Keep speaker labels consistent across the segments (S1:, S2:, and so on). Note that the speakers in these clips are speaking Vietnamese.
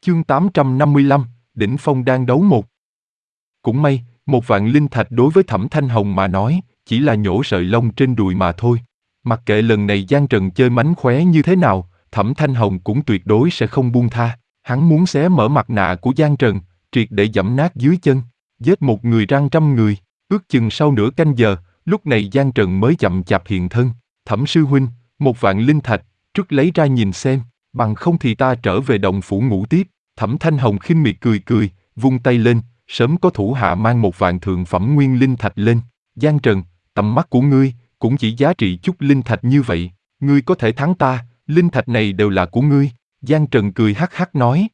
S1: Chương 855, Đỉnh Phong đang đấu một. Cũng may, 1.000.000 linh thạch đối với Thẩm Thanh Hồng mà nói, chỉ là nhổ sợi lông trên đùi mà thôi. Mặc kệ lần này Giang Trần chơi mánh khóe như thế nào, Thẩm Thanh Hồng cũng tuyệt đối sẽ không buông tha. Hắn muốn xé mở mặt nạ của Giang Trần, triệt để giẫm nát dưới chân, giết một người răng trăm người. Ước chừng sau nửa canh giờ, lúc này Giang Trần mới chậm chạp hiện thân. Thẩm sư huynh, 1.000.000 linh thạch, trước lấy ra nhìn xem, bằng không thì ta trở về động phủ ngủ tiếp. Thẩm Thanh Hồng khinh miệt cười cười, vung tay lên, sớm có thủ hạ mang 1.000.000 thượng phẩm nguyên linh thạch lên. Giang Trần, tầm mắt của ngươi, cũng chỉ giá trị chút linh thạch như vậy, ngươi có thể thắng ta, linh thạch này đều là của ngươi. Giang Trần cười hắc hắc nói.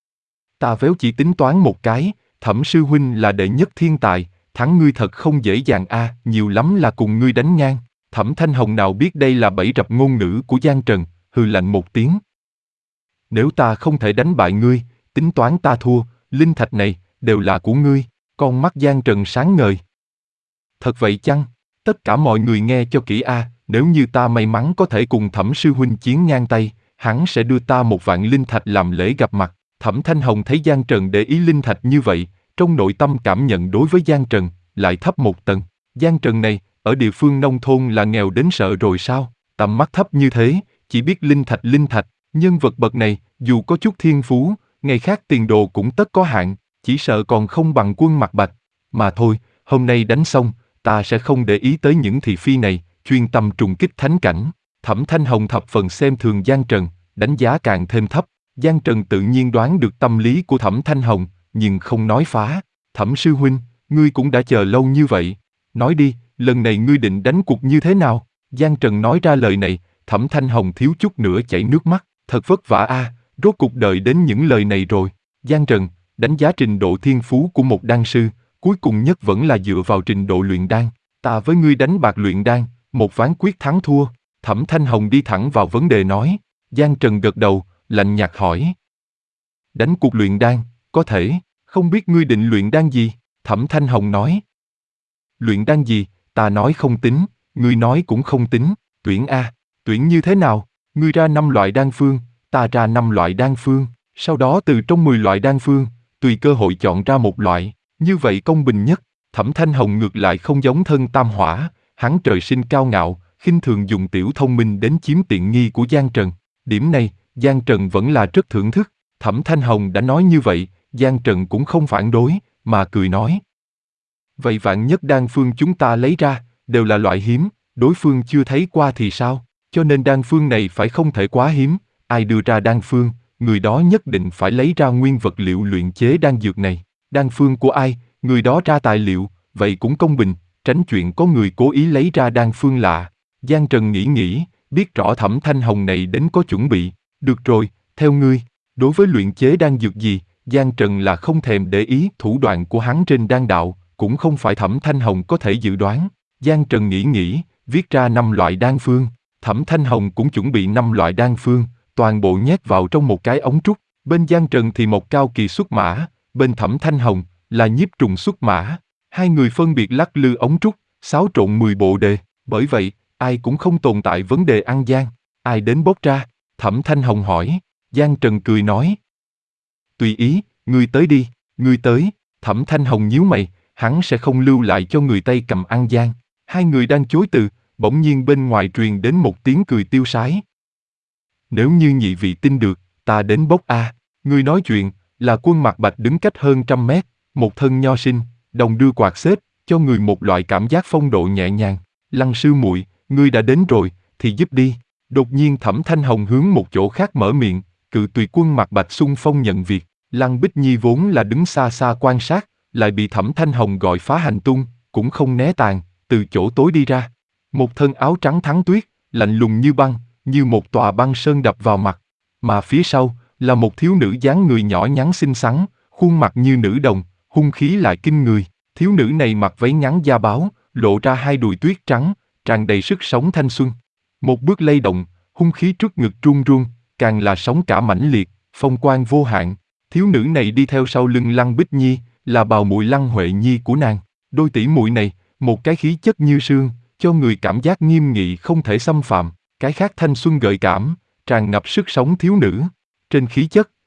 S1: Ta véo chỉ tính toán một cái, Thẩm sư huynh là đệ nhất thiên tài, thắng ngươi thật không dễ dàng a, nhiều lắm là cùng ngươi đánh ngang. Thẩm Thanh Hồng nào biết đây là bẫy rập ngôn ngữ của Giang Trần, hừ lạnh một tiếng. Nếu ta không thể đánh bại ngươi, tính toán ta thua, linh thạch này, đều là của ngươi. Con mắt Giang Trần sáng ngời. Thật vậy chăng? Tất cả mọi người nghe cho kỹ a, nếu như ta may mắn có thể cùng Thẩm sư huynh chiến ngang tay, hắn sẽ đưa ta 1.000.000 linh thạch làm lễ gặp mặt. Thẩm Thanh Hồng thấy Giang Trần để ý linh thạch như vậy, trong nội tâm cảm nhận đối với Giang Trần, lại thấp một tầng. Giang Trần này, ở địa phương nông thôn là nghèo đến sợ rồi sao? Tầm mắt thấp như thế, chỉ biết linh thạch, nhân vật bậc này, dù có chút thiên phú, ngày khác tiền đồ cũng tất có hạn, chỉ sợ còn không bằng Quân Mặc Bạch. Mà thôi, hôm nay đánh xong, ta sẽ không để ý tới những thị phi này, chuyên tâm trùng kích thánh cảnh. Thẩm Thanh Hồng thập phần xem thường Giang Trần, đánh giá càng thêm thấp. Giang Trần tự nhiên đoán được tâm lý của Thẩm Thanh Hồng, nhưng không nói phá. Thẩm sư huynh, ngươi cũng đã chờ lâu như vậy. Nói đi, lần này ngươi định đánh cuộc như thế nào? Giang Trần nói ra lời này, Thẩm Thanh Hồng thiếu chút nữa chảy nước mắt. Thật vất vả a, rốt cuộc đợi đến những lời này rồi. Giang Trần, đánh giá trình độ thiên phú của một đan sư, cuối cùng nhất vẫn là dựa vào trình độ luyện đan. Ta với ngươi đánh bạc luyện đan, một ván quyết thắng thua. Thẩm Thanh Hồng đi thẳng vào vấn đề nói. Giang Trần gật đầu, lạnh nhạt hỏi. Đánh cuộc luyện đan, có thể, không biết ngươi định luyện đan gì? Thẩm Thanh Hồng nói. Luyện đan gì, ta nói không tính, ngươi nói cũng không tính, tuyển a, tuyển như thế nào? Ngươi ra 5 loại đan phương, ta ra 5 loại đan phương, sau đó từ trong 10 loại đan phương, tùy cơ hội chọn ra một loại, như vậy công bình nhất. Thẩm Thanh Hồng ngược lại không giống Thân Tam Hỏa, hắn trời sinh cao ngạo, khinh thường dùng tiểu thông minh đến chiếm tiện nghi của Giang Trần. Điểm này, Giang Trần vẫn là rất thưởng thức. Thẩm Thanh Hồng đã nói như vậy, Giang Trần cũng không phản đối, mà cười nói. Vậy vạn nhất đan phương chúng ta lấy ra, đều là loại hiếm, đối phương chưa thấy qua thì sao? Cho nên đan phương này phải không thể quá hiếm, ai đưa ra đan phương, người đó nhất định phải lấy ra nguyên vật liệu luyện chế đan dược này. Đan phương của ai, người đó ra tài liệu, vậy cũng công bình, tránh chuyện có người cố ý lấy ra đan phương lạ. Giang Trần nghĩ, biết rõ Thẩm Thanh Hồng này đến có chuẩn bị. Được rồi, theo ngươi, đối với luyện chế đan dược gì, Giang Trần là không thèm để ý. Thủ đoạn của hắn trên đan đạo, cũng không phải Thẩm Thanh Hồng có thể dự đoán. Giang Trần nghĩ, viết ra 5 loại đan phương. Thẩm Thanh Hồng cũng chuẩn bị 5 loại đan phương, toàn bộ nhét vào trong một cái ống trúc. Bên Giang Trần thì một cao kỳ xuất mã, bên Thẩm Thanh Hồng là nhiếp trùng xuất mã. Hai người phân biệt lắc lư ống trúc, xáo trộn 10 bộ đề. Bởi vậy, ai cũng không tồn tại vấn đề ăn gian. Ai đến bốc ra? Thẩm Thanh Hồng hỏi. Giang Trần cười nói. Tùy ý, ngươi tới đi, ngươi tới. Thẩm Thanh Hồng nhíu mày, hắn sẽ không lưu lại cho người Tây cầm ăn gian. Hai người đang chối từ, bỗng nhiên bên ngoài truyền đến một tiếng cười tiêu sái. Nếu như nhị vị tin được, ta đến bốc a. Người nói chuyện là Quân Mặc Bạch đứng cách hơn 100 mét, một thân nho sinh, đồng đưa quạt xếp, cho người một loại cảm giác phong độ nhẹ nhàng. Lăng sư muội, ngươi đã đến rồi, thì giúp đi. Đột nhiên Thẩm Thanh Hồng hướng một chỗ khác mở miệng, cự tùy Quân Mặc Bạch xung phong nhận việc. Lăng Bích Nhi vốn là đứng xa xa quan sát, lại bị Thẩm Thanh Hồng gọi phá hành tung, cũng không né tàn, từ chỗ tối đi ra. Một thân áo trắng thắng tuyết, lạnh lùng như băng, như một tòa băng sơn đập vào mặt. Mà phía sau là một thiếu nữ dáng người nhỏ nhắn xinh xắn, khuôn mặt như nữ đồng, hung khí lại kinh người. Thiếu nữ này mặc váy ngắn da báo, lộ ra hai đùi tuyết trắng, tràn đầy sức sống thanh xuân. Một bước lay động, hung khí trước ngực run run, càng là sóng cả mãnh liệt, phong quang vô hạn. Thiếu nữ này đi theo sau lưng Lăng Bích Nhi, là bào muội Lăng Huệ Nhi của nàng. Đôi tỷ muội này, một cái khí chất như sương, cho người cảm giác nghiêm nghị không thể xâm phạm. Cái khác thanh xuân gợi cảm, tràn ngập sức sống thiếu nữ. Trên khí chất,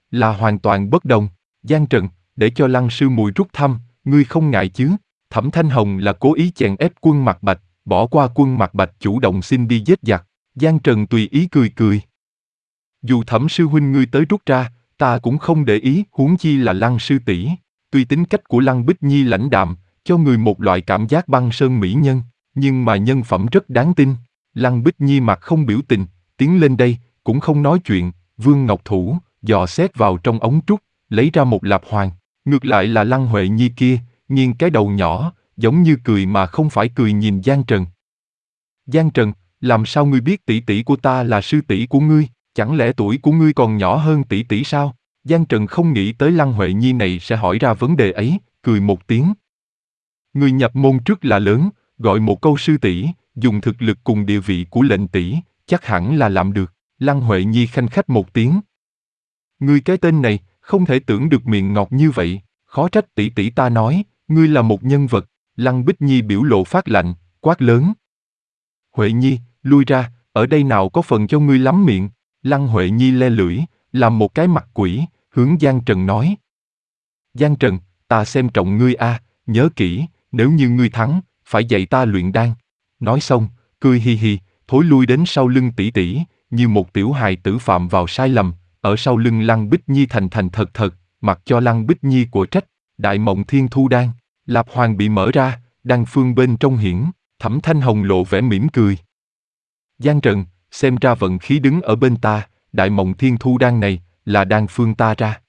S1: là hoàn toàn bất đồng. Giang Trần, để cho Lăng sư muội rút thăm, ngươi không ngại chứ? Thẩm Thanh Hồng là cố ý chèn ép Quân Mạc Bạch, bỏ qua Quân Mạc Bạch chủ động xin đi giết giặc. Giang Trần tùy ý cười cười. Dù Thẩm sư huynh ngươi tới rút ra, ta cũng không để ý, huống chi là Lăng sư tỷ. Tuy tính cách của Lăng Bích Nhi lãnh đạm, cho người một loại cảm giác băng sơn mỹ nhân, nhưng mà nhân phẩm rất đáng tin. Lăng Bích Nhi mặt không biểu tình, tiến lên đây, cũng không nói chuyện, Vương Ngọc Thủ, dò xét vào trong ống trúc, lấy ra một lạp hoàng. Ngược lại là Lăng Huệ Nhi kia, nghiêng cái đầu nhỏ, giống như cười mà không phải cười nhìn Giang Trần. Giang Trần, làm sao ngươi biết tỷ tỷ của ta là sư tỷ của ngươi, chẳng lẽ tuổi của ngươi còn nhỏ hơn tỷ tỷ sao? Giang Trần không nghĩ tới Lăng Huệ Nhi này sẽ hỏi ra vấn đề ấy, cười một tiếng. Người nhập môn trước là lớn, gọi một câu sư tỷ, dùng thực lực cùng địa vị của lệnh tỷ, chắc hẳn là làm được. Lăng Huệ Nhi khanh khách một tiếng. Ngươi cái tên này, không thể tưởng được miệng ngọt như vậy, khó trách tỷ tỷ ta nói, ngươi là một nhân vật. Lăng Bích Nhi biểu lộ phát lạnh, quát lớn. Huệ Nhi, lui ra, ở đây nào có phần cho ngươi lắm miệng. Lăng Huệ Nhi le lưỡi, làm một cái mặt quỷ, hướng Giang Trần nói. Giang Trần, ta xem trọng ngươi a, nhớ kỹ, nếu như ngươi thắng, phải dạy ta luyện đan. Nói xong, cười hi hi, thối lui đến sau lưng tỷ tỷ, như một tiểu hài tử phạm vào sai lầm, ở sau lưng Lăng Bích Nhi thành thành thật thật, mặc cho Lăng Bích Nhi của trách. Đại Mộng Thiên Thu Đan, lạp hoàng bị mở ra, đan phương bên trong hiển, Thẩm Thanh Hồng lộ vẻ mỉm cười. Giang Trần, xem ra vận khí đứng ở bên ta, Đại Mộng Thiên Thu Đan này, là đan phương ta ra.